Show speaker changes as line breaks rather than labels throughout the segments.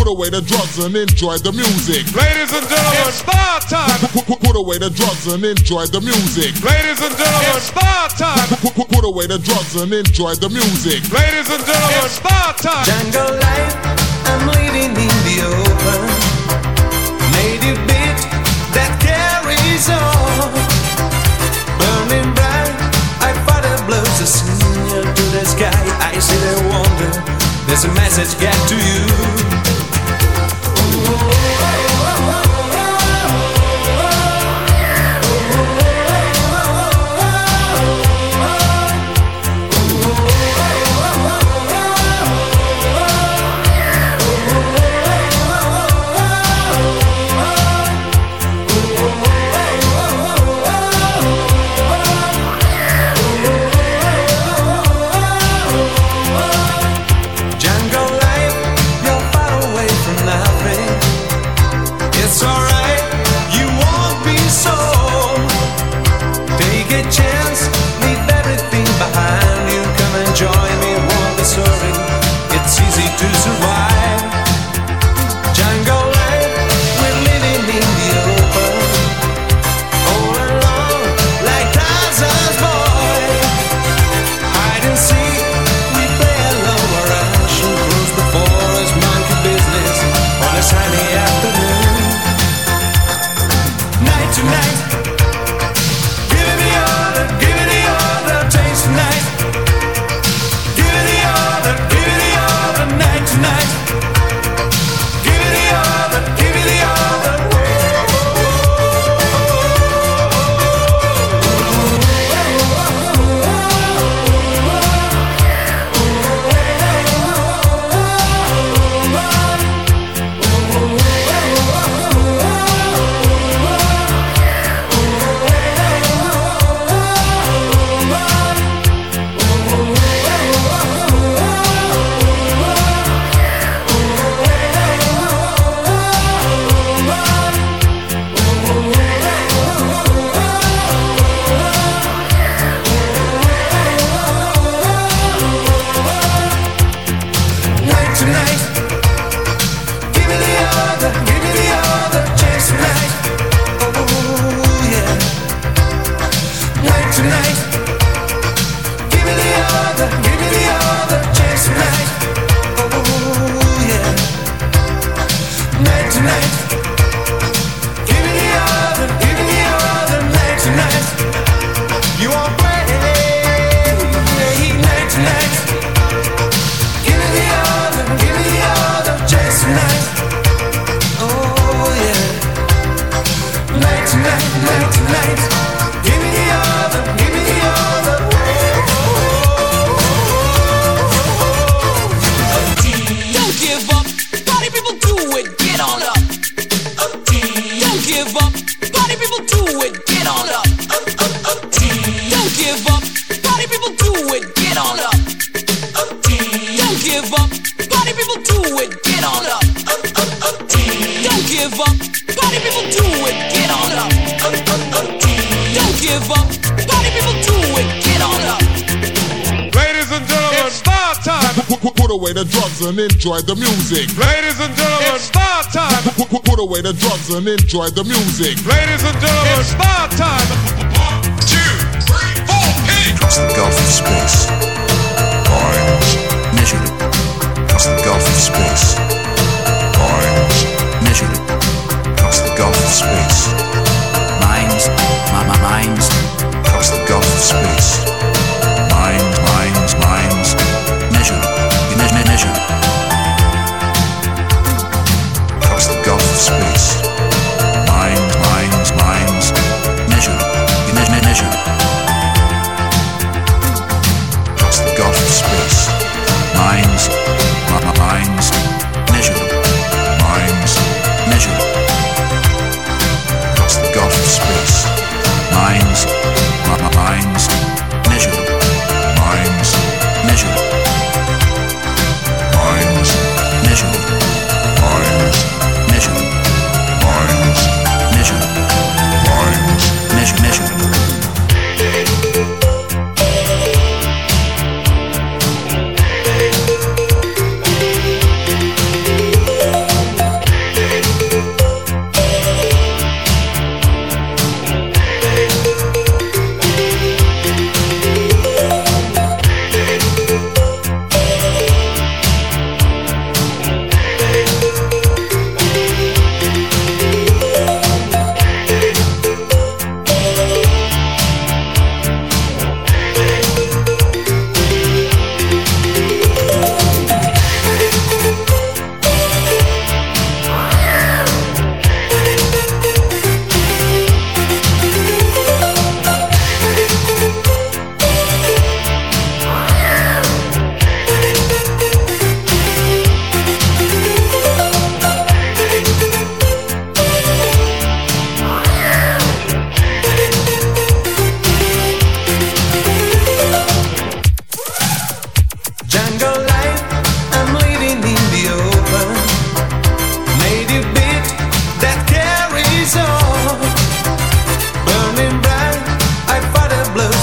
Put away the drugs and enjoy the music.
Ladies and gentlemen, it's bar time.
Put away the drugs and enjoy the music.
Ladies and gentlemen, it's bar time.
Put away the drugs and enjoy the music.
Ladies and gentlemen, it's bar time.
Jungle life, I'm living in the open. Native beat that carries on. Burning bright, I fight the blues, a signal to the sky. I see the wonder, there's a message get to you.
And enjoy the music.
Ladies and gentlemen, it's bar time.
Put away the drugs and enjoy the music.
Ladies and gentlemen, it's bar time. 1, 2, 3, 4, hit.
Across the gulf of space, lines measured. Across the gulf of space, lines measured. Across the gulf of space, lines, lines. Across the gulf of space, lines, measured. Measured. Across the gulf of space, lines, measured. Measured. Across the gulf of space, lines,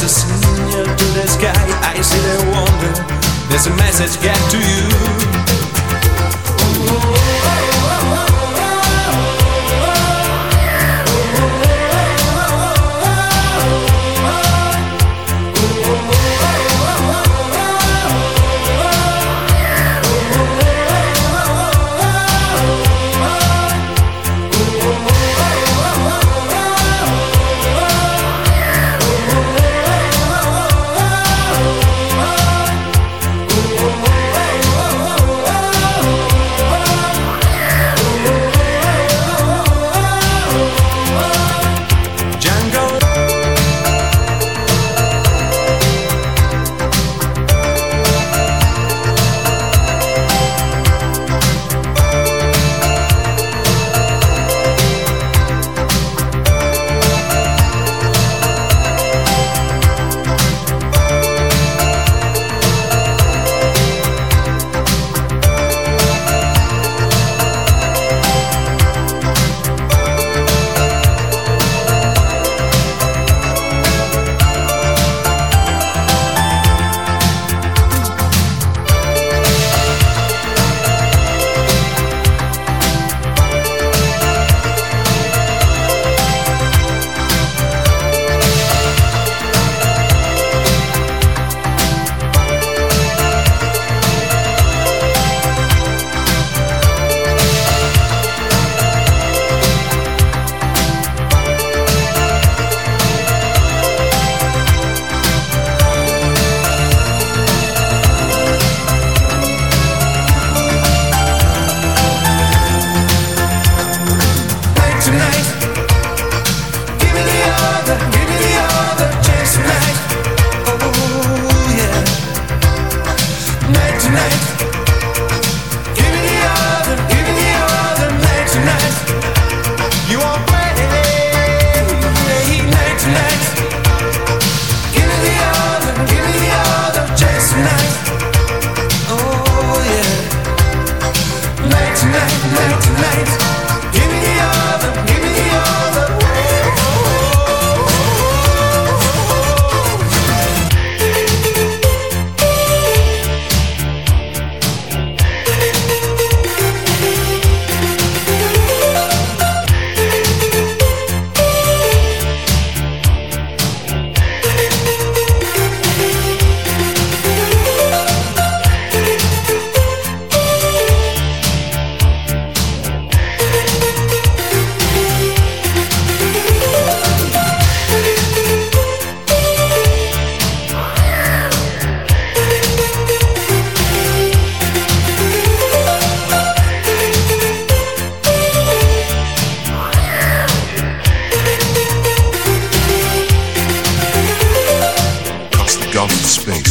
a signal to the sky. I see the wonder. There's a message get to you.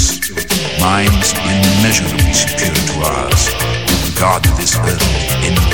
Minds immeasurably superior to ours regard this earth in